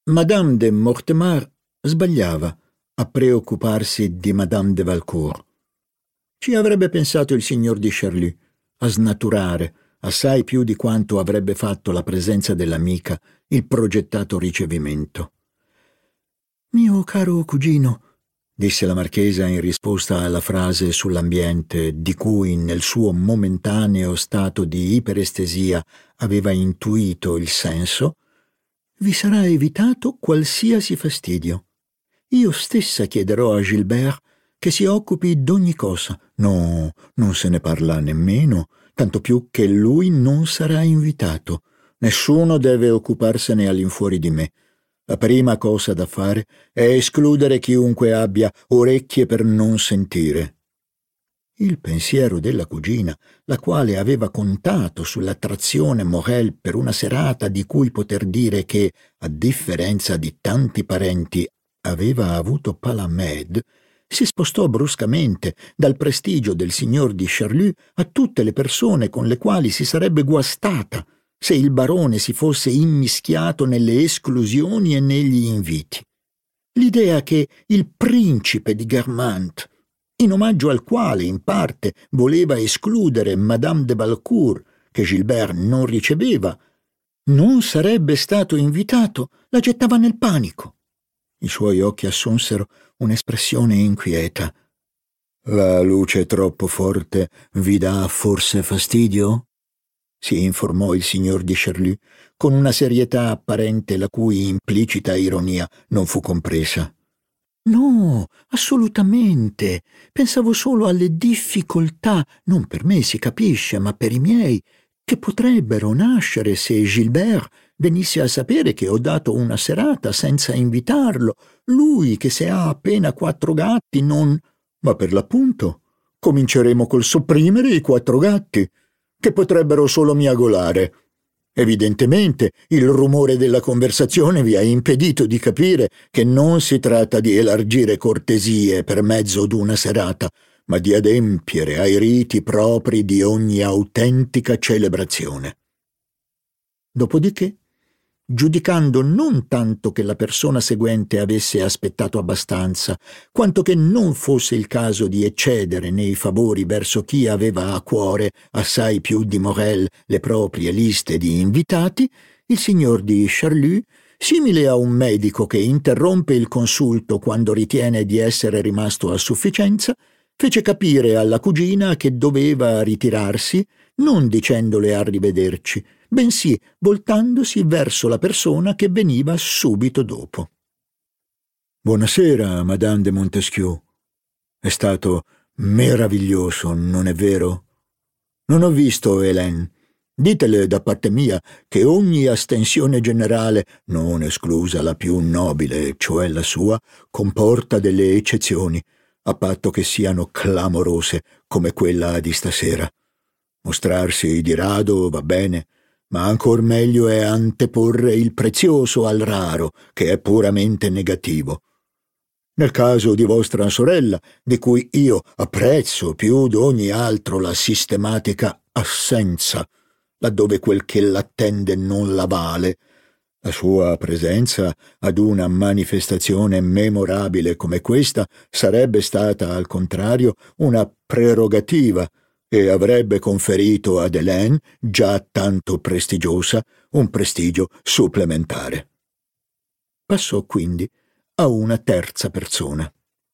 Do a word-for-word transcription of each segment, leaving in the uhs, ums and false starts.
Madame de Mortemar sbagliava a preoccuparsi di Madame de Valcourt. Ci avrebbe pensato il signor di Charlus a snaturare, assai più di quanto avrebbe fatto la presenza dell'amica, il progettato ricevimento. «Mio caro cugino», disse la marchesa in risposta alla frase sull'ambiente di cui nel suo momentaneo stato di iperestesia aveva intuito il senso, «vi sarà evitato qualsiasi fastidio. Io stessa chiederò a Gilbert che si occupi d'ogni cosa. No, non se ne parla nemmeno, tanto più che lui non sarà invitato. Nessuno deve occuparsene all'infuori di me. La prima cosa da fare è escludere chiunque abbia orecchie per non sentire». Il pensiero della cugina, la quale aveva contato sull'attrazione Morel per una serata di cui poter dire che, a differenza di tanti parenti, aveva avuto Palamède, si spostò bruscamente dal prestigio del signor di Charlus a tutte le persone con le quali si sarebbe guastata se il barone si fosse immischiato nelle esclusioni e negli inviti. L'idea che il principe di Guermantes, in omaggio al quale in parte voleva escludere Madame de Valcourt, che Gilbert non riceveva, non sarebbe stato invitato, la gettava nel panico. I suoi occhi assunsero un'espressione inquieta. «La luce troppo forte vi dà forse fastidio?» si informò il signor di Charlus con una serietà apparente la cui implicita ironia non fu compresa. «No, assolutamente. Pensavo solo alle difficoltà, non per me si capisce, ma per i miei, che potrebbero nascere se Gilbert venisse a sapere che ho dato una serata senza invitarlo, lui che se ha appena quattro gatti non...» «Ma per l'appunto, cominceremo col sopprimere i quattro gatti, che potrebbero solo miagolare. Evidentemente il rumore della conversazione vi ha impedito di capire che non si tratta di elargire cortesie per mezzo d'una serata, ma di adempiere ai riti propri di ogni autentica celebrazione». Dopodiché, giudicando non tanto che la persona seguente avesse aspettato abbastanza, quanto che non fosse il caso di eccedere nei favori verso chi aveva a cuore assai più di Morel le proprie liste di invitati, il signor di Charlus, simile a un medico che interrompe il consulto quando ritiene di essere rimasto a sufficienza, fece capire alla cugina che doveva ritirarsi, non dicendole arrivederci, bensì voltandosi verso la persona che veniva subito dopo. «Buonasera, Madame de Montesquieu. È stato meraviglioso, non è vero? Non ho visto Hélène. Ditele da parte mia che ogni astensione generale, non esclusa la più nobile, cioè la sua, comporta delle eccezioni, a patto che siano clamorose come quella di stasera. Mostrarsi di rado va bene, ma ancor meglio è anteporre il prezioso al raro, che è puramente negativo. Nel caso di vostra sorella, di cui io apprezzo più d'ogni altro la sistematica assenza, laddove quel che l'attende non la vale, la sua presenza ad una manifestazione memorabile come questa sarebbe stata, al contrario, una prerogativa e avrebbe conferito ad Hélène, già tanto prestigiosa, un prestigio supplementare. Passò quindi a una terza persona.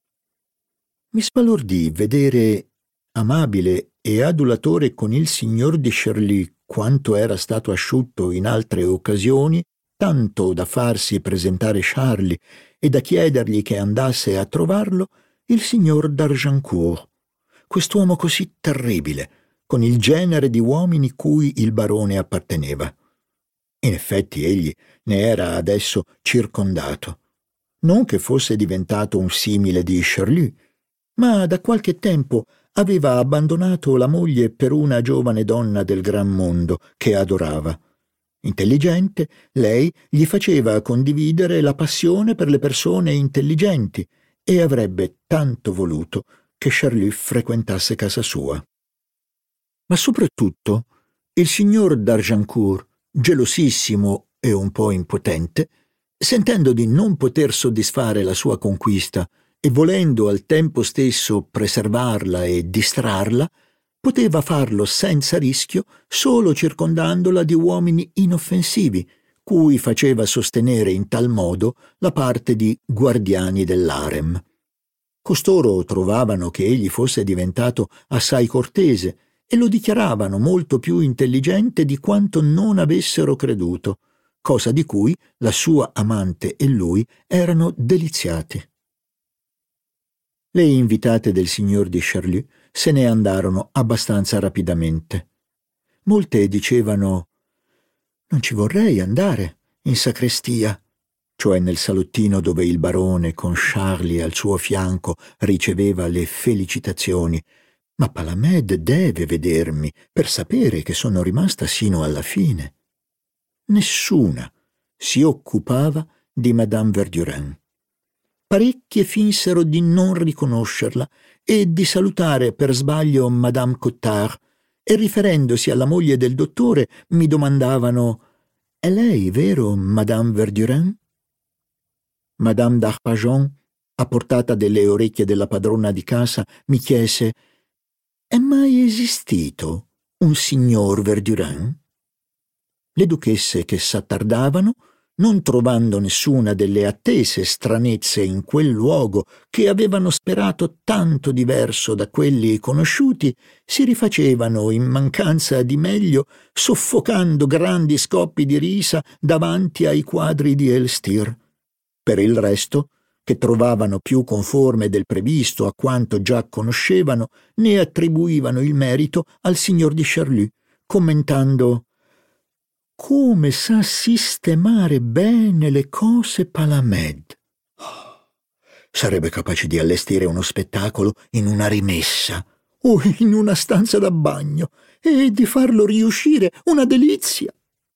Mi sbalordì vedere amabile e adulatore con il signor di Charlus quanto era stato asciutto in altre occasioni, tanto da farsi presentare Charlie e da chiedergli che andasse a trovarlo, il signor d'Argencourt, quest'uomo così terribile, con il genere di uomini cui il barone apparteneva. In effetti egli ne era adesso circondato. Non che fosse diventato un simile di Charlus, ma da qualche tempo aveva abbandonato la moglie per una giovane donna del gran mondo che adorava. Intelligente, lei gli faceva condividere la passione per le persone intelligenti e avrebbe tanto voluto che Charlus frequentasse casa sua. Ma soprattutto il signor d'Argencourt, gelosissimo e un po' impotente, Sentendo di non poter soddisfare la sua conquista e volendo al tempo stesso preservarla e distrarla, poteva farlo senza rischio solo circondandola di uomini inoffensivi, cui faceva sostenere in tal modo la parte di guardiani dell'harem. Costoro trovavano che egli fosse diventato assai cortese e lo dichiaravano molto più intelligente di quanto non avessero creduto, cosa di cui la sua amante e lui erano deliziati. Le invitate del signor di Charlus se ne andarono abbastanza rapidamente. Molte dicevano «Non ci vorrei andare in sacrestia», cioè nel salottino dove il barone con Charlie al suo fianco riceveva le felicitazioni, «ma Palamède deve vedermi per sapere che sono rimasta sino alla fine». Nessuna si occupava di Madame Verdurin. Parecchie finsero di non riconoscerla e di salutare per sbaglio Madame Cottard, e riferendosi alla moglie del dottore mi domandavano «È lei, vero, Madame Verdurin?» Madame d'Arpajon, a portata delle orecchie della padrona di casa, mi chiese «È mai esistito un signor Verdurin?» Le duchesse che s'attardavano, non trovando nessuna delle attese stranezze in quel luogo che avevano sperato tanto diverso da quelli conosciuti, si rifacevano in mancanza di meglio, soffocando grandi scoppi di risa davanti ai quadri di Elstir. Per il resto, che trovavano più conforme del previsto a quanto già conoscevano, ne attribuivano il merito al signor di Charlus, commentando «Come sa sistemare bene le cose Palamède! Sarebbe capace di allestire uno spettacolo in una rimessa o in una stanza da bagno e di farlo riuscire una delizia!»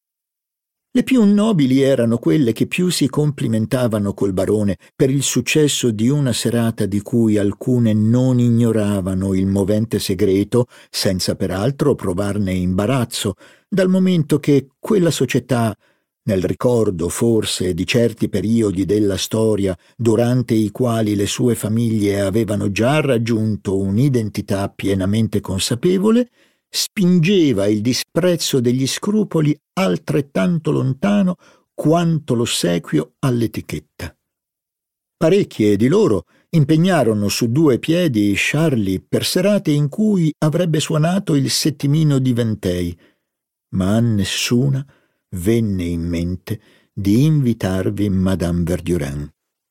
Le più nobili erano quelle che più si complimentavano col barone per il successo di una serata di cui alcune non ignoravano il movente segreto, senza peraltro provarne imbarazzo, dal momento che quella società, nel ricordo forse di certi periodi della storia durante i quali le sue famiglie avevano già raggiunto un'identità pienamente consapevole, spingeva il disprezzo degli scrupoli altrettanto lontano quanto l'ossequio all'etichetta. Parecchie di loro impegnarono su due piedi Charlie per serate in cui avrebbe suonato il settimino di Ventei, ma a nessuna venne in mente di invitarvi Madame Verdurin.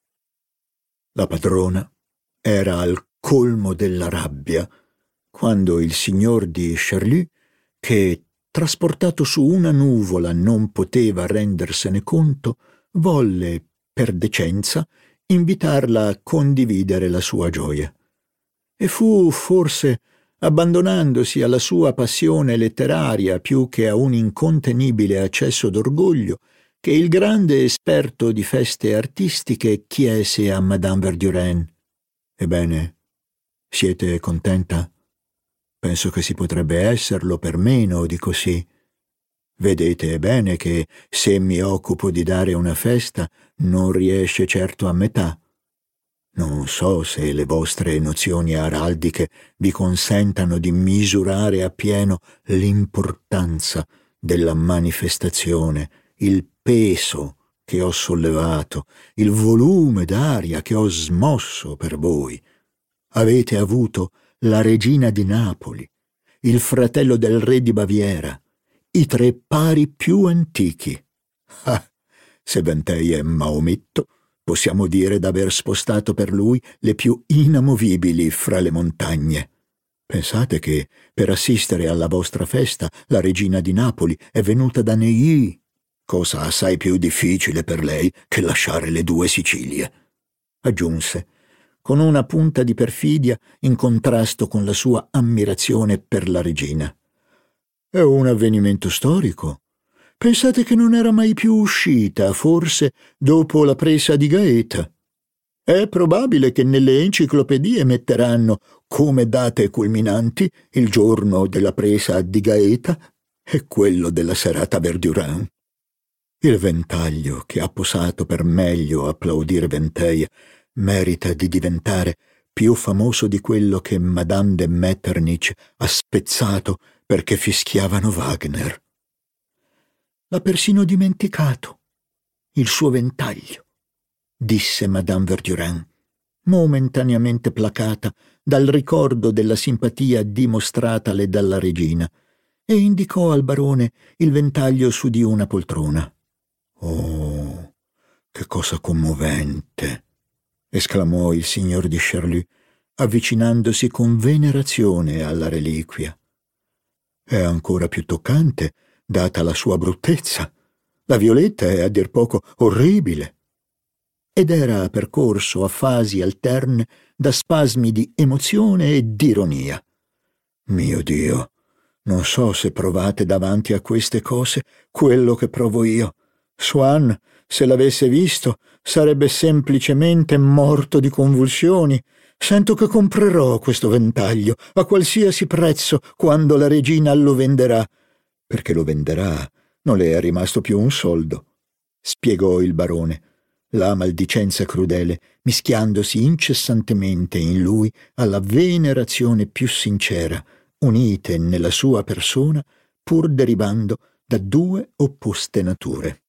La padrona era al colmo della rabbia quando il signor di Charlus, che trasportato su una nuvola non poteva rendersene conto, volle, per decenza, invitarla a condividere la sua gioia. E fu, forse, abbandonandosi alla sua passione letteraria più che a un incontenibile accesso d'orgoglio, che il grande esperto di feste artistiche chiese a Madame Verdurin: «Ebbene, siete contenta? Penso che si potrebbe esserlo per meno di così. Vedete bene che se mi occupo di dare una festa non riesce certo a metà. Non so se le vostre nozioni araldiche vi consentano di misurare appieno l'importanza della manifestazione, il peso che ho sollevato, il volume d'aria che ho smosso per voi. Avete avuto la regina di Napoli, il fratello del re di Baviera, i tre pari più antichi. Ah, se Ventei è Maometto, possiamo dire d'aver spostato per lui le più inamovibili fra le montagne. Pensate che per assistere alla vostra festa la regina di Napoli è venuta da Neuilly, cosa assai più difficile per lei che lasciare le due Sicilie», aggiunse, con una punta di perfidia in contrasto con la sua ammirazione per la regina. «È un avvenimento storico. Pensate che non era mai più uscita, forse dopo la presa di Gaeta. È probabile che nelle enciclopedie metteranno come date culminanti il giorno della presa di Gaeta e quello della serata Verdurin. Il ventaglio che ha posato per meglio applaudire Venteia merita di diventare più famoso di quello che Madame de Metternich ha spezzato perché fischiavano Wagner. L'ha persino dimenticato, il suo ventaglio, disse Madame Verdurin, momentaneamente placata dal ricordo della simpatia dimostratale dalla regina, e indicò al barone il ventaglio su di una poltrona. «Oh, che cosa commovente!» esclamò il signor di Charlus, avvicinandosi con venerazione alla reliquia. «È ancora più toccante, data la sua bruttezza. La violetta è a dir poco orribile». Ed era percorso a fasi alterne da spasmi di emozione e d'ironia. «Mio Dio, non so se provate davanti a queste cose quello che provo io. Swann, se l'avesse visto, sarebbe semplicemente morto di convulsioni. Sento che comprerò questo ventaglio a qualsiasi prezzo quando la regina lo venderà, perché lo venderà, non le è rimasto più un soldo», spiegò il barone, la maldicenza crudele mischiandosi incessantemente in lui alla venerazione più sincera, unite nella sua persona pur derivando da due opposte nature.